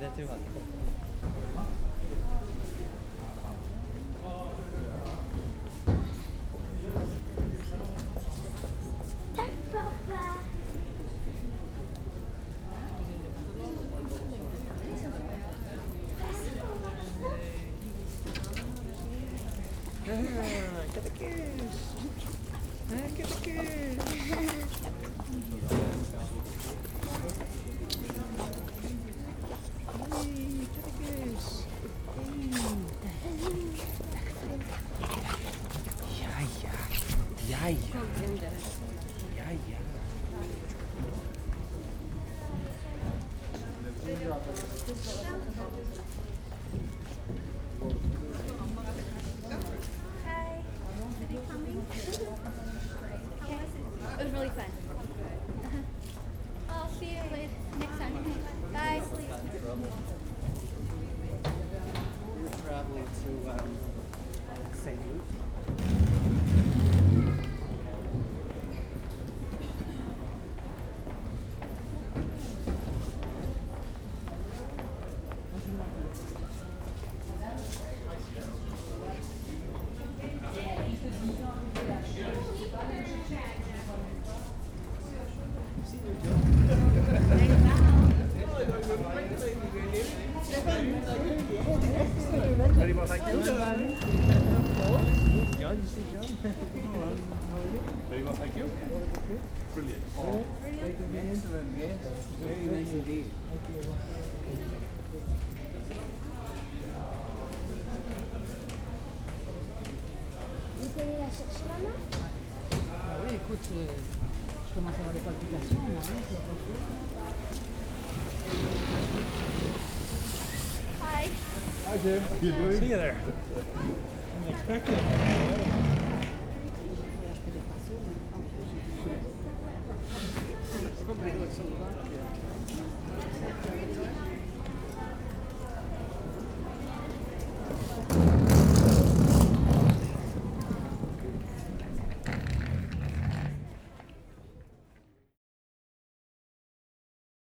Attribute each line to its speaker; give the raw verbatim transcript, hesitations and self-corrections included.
Speaker 1: ってよかった。Ja, ja. Ja, ja.
Speaker 2: Hi. Are you coming? Yes. It was really fun. I'll see you later next time. Bye.
Speaker 1: We're traveling to um, Saint Luke. Ready for thank you? John, you see John? Ready for thank you? Brilliant.
Speaker 3: Excellent, yes. Very nice indeed.
Speaker 2: Vous allez la chercher, maman?
Speaker 3: Ah oui, écoute, euh, je commence à avoir des palpitations, moi. Hein, c'est pas fou.
Speaker 2: Hi.
Speaker 1: Hi, Jim. You doing? See you there. Unexpected.
Speaker 3: C'est pas pour ça.